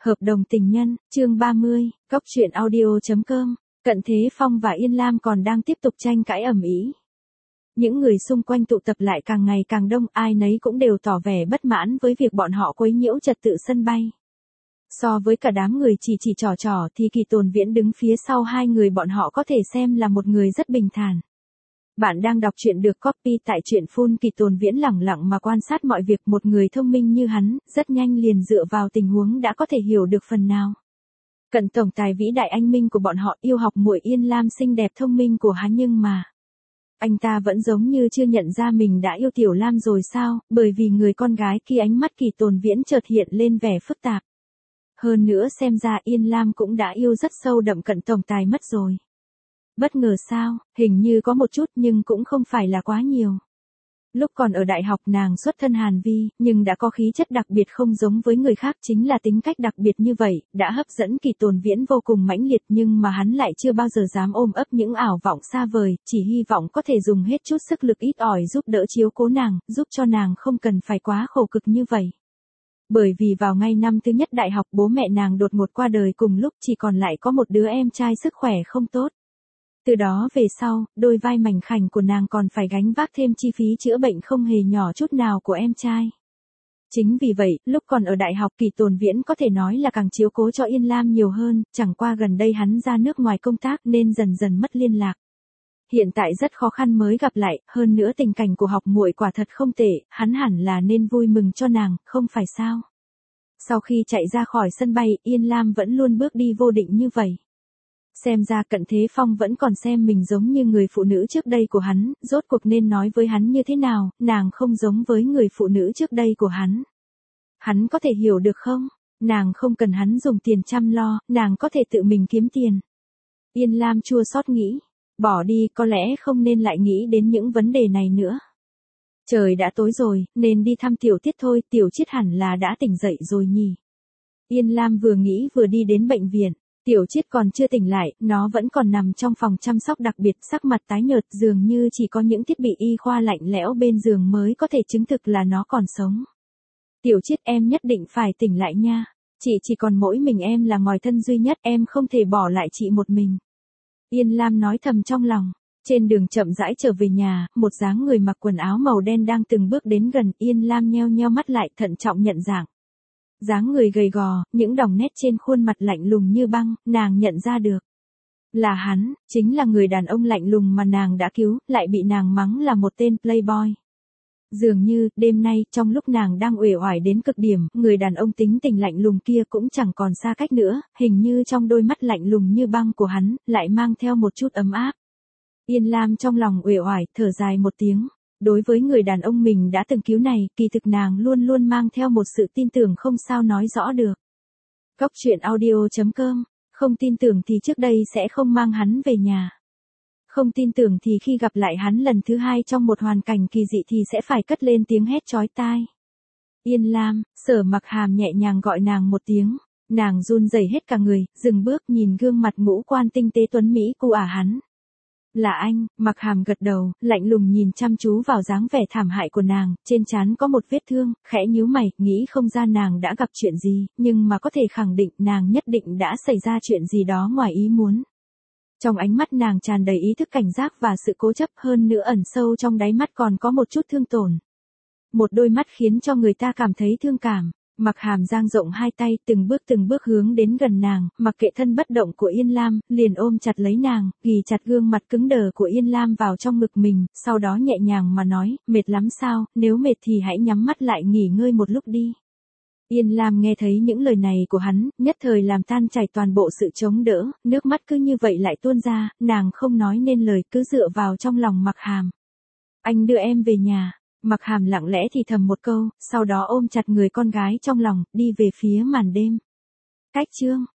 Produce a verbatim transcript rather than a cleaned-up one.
Hợp đồng tình nhân, chương ba mươi, Cóc truyện audio chấm com, Cận Thế Phong và Yên Lam còn đang tiếp tục tranh cãi ầm ĩ. Những người xung quanh tụ tập lại càng ngày càng đông, ai nấy cũng đều tỏ vẻ bất mãn với việc bọn họ quấy nhiễu trật tự sân bay. So với cả đám người chỉ chỉ trò trò thì Kỳ Tồn Viễn đứng phía sau hai người bọn họ có thể xem là một người rất bình thản. Bạn đang đọc truyện được copy tại truyện full. Kỳ Tồn Viễn lẳng lặng mà quan sát mọi việc, một người thông minh như hắn, rất nhanh liền dựa vào tình huống đã có thể hiểu được phần nào. Cận tổng tài vĩ đại anh minh của bọn họ, yêu học muội Yên Lam xinh đẹp thông minh của hắn, nhưng mà anh ta vẫn giống như chưa nhận ra mình đã yêu Tiểu Lam rồi sao, bởi vì người con gái kia. Ánh mắt Kỳ Tồn Viễn chợt hiện lên vẻ phức tạp. Hơn nữa xem ra Yên Lam cũng đã yêu rất sâu đậm cận tổng tài mất rồi. Bất ngờ sao, hình như có một chút nhưng cũng không phải là quá nhiều. Lúc còn ở đại học nàng xuất thân Hàn Vi, nhưng đã có khí chất đặc biệt không giống với người khác, chính là tính cách đặc biệt như vậy, đã hấp dẫn Kỳ Tồn Viễn vô cùng mãnh liệt, nhưng mà hắn lại chưa bao giờ dám ôm ấp những ảo vọng xa vời, chỉ hy vọng có thể dùng hết chút sức lực ít ỏi giúp đỡ chiếu cố nàng, giúp cho nàng không cần phải quá khổ cực như vậy. Bởi vì vào ngay năm thứ nhất đại học bố mẹ nàng đột ngột qua đời cùng lúc, chỉ còn lại có một đứa em trai sức khỏe không tốt. Từ đó về sau, đôi vai mảnh khảnh của nàng còn phải gánh vác thêm chi phí chữa bệnh không hề nhỏ chút nào của em trai. Chính vì vậy, lúc còn ở đại học Kỳ Tồn Viễn có thể nói là càng chiếu cố cho Yên Lam nhiều hơn, chẳng qua gần đây hắn ra nước ngoài công tác nên dần dần mất liên lạc. Hiện tại rất khó khăn mới gặp lại, hơn nữa tình cảnh của học muội quả thật không tệ, hắn hẳn là nên vui mừng cho nàng, không phải sao? Sau khi chạy ra khỏi sân bay, Yên Lam vẫn luôn bước đi vô định như vậy. Xem ra Cận Thế Phong vẫn còn xem mình giống như người phụ nữ trước đây của hắn, rốt cuộc nên nói với hắn như thế nào, nàng không giống với người phụ nữ trước đây của hắn. Hắn có thể hiểu được không? Nàng không cần hắn dùng tiền chăm lo, nàng có thể tự mình kiếm tiền. Yên Lam chua xót nghĩ, bỏ đi, có lẽ không nên lại nghĩ đến những vấn đề này nữa. Trời đã tối rồi, nên đi thăm Tiểu Tiết thôi, Tiểu Chiết hẳn là đã tỉnh dậy rồi nhỉ. Yên Lam vừa nghĩ vừa đi đến bệnh viện. Tiểu Chiết còn chưa tỉnh lại, nó vẫn còn nằm trong phòng chăm sóc đặc biệt, sắc mặt tái nhợt, dường như chỉ có những thiết bị y khoa lạnh lẽo bên giường mới có thể chứng thực là nó còn sống. Tiểu Chiết, em nhất định phải tỉnh lại nha. Chị chỉ còn mỗi mình em là ngòi thân duy nhất, em không thể bỏ lại chị một mình. Yên Lam nói thầm trong lòng. Trên đường chậm rãi trở về nhà, một dáng người mặc quần áo màu đen đang từng bước đến gần. Yên Lam nheo nheo mắt lại, thận trọng nhận dạng. Dáng người gầy gò, những đòng nét trên khuôn mặt lạnh lùng như băng, nàng nhận ra được. Là hắn, chính là người đàn ông lạnh lùng mà nàng đã cứu, lại bị nàng mắng là một tên playboy. Dường như, đêm nay, trong lúc nàng đang uể oải đến cực điểm, người đàn ông tính tình lạnh lùng kia cũng chẳng còn xa cách nữa, hình như trong đôi mắt lạnh lùng như băng của hắn, lại mang theo một chút ấm áp. Yên Lam trong lòng uể oải, thở dài một tiếng. Đối với người đàn ông mình đã từng cứu này, kỳ thực nàng luôn luôn mang theo một sự tin tưởng không sao nói rõ được. Cóc truyện audio chấm com, không tin tưởng thì trước đây sẽ không mang hắn về nhà. Không tin tưởng thì khi gặp lại hắn lần thứ hai trong một hoàn cảnh kỳ dị thì sẽ phải cất lên tiếng hét chói tai. Yên Lam, Sở Mặc Hàm nhẹ nhàng gọi nàng một tiếng, nàng run rẩy hết cả người, dừng bước nhìn gương mặt ngũ quan tinh tế tuấn mỹ của ả hắn. Là anh, Mặc Hàm gật đầu, lạnh lùng nhìn chăm chú vào dáng vẻ thảm hại của nàng, trên trán có một vết thương, khẽ nhíu mày, nghĩ không ra nàng đã gặp chuyện gì, nhưng mà có thể khẳng định nàng nhất định đã xảy ra chuyện gì đó ngoài ý muốn. Trong ánh mắt nàng tràn đầy ý thức cảnh giác và sự cố chấp, hơn nữa ẩn sâu trong đáy mắt còn có một chút thương tổn. Một đôi mắt khiến cho người ta cảm thấy thương cảm. Mặc Hàm dang rộng hai tay, từng bước từng bước hướng đến gần nàng, mặc kệ thân bất động của Yên Lam, liền ôm chặt lấy nàng, ghì chặt gương mặt cứng đờ của Yên Lam vào trong ngực mình, sau đó nhẹ nhàng mà nói, mệt lắm sao, nếu mệt thì hãy nhắm mắt lại nghỉ ngơi một lúc đi. Yên Lam nghe thấy những lời này của hắn, nhất thời làm tan chảy toàn bộ sự chống đỡ, nước mắt cứ như vậy lại tuôn ra, nàng không nói nên lời, cứ dựa vào trong lòng Mặc Hàm. Anh đưa em về nhà. Mặc Hàm lặng lẽ thì thầm một câu, sau đó ôm chặt người con gái trong lòng, đi về phía màn đêm. Cách chương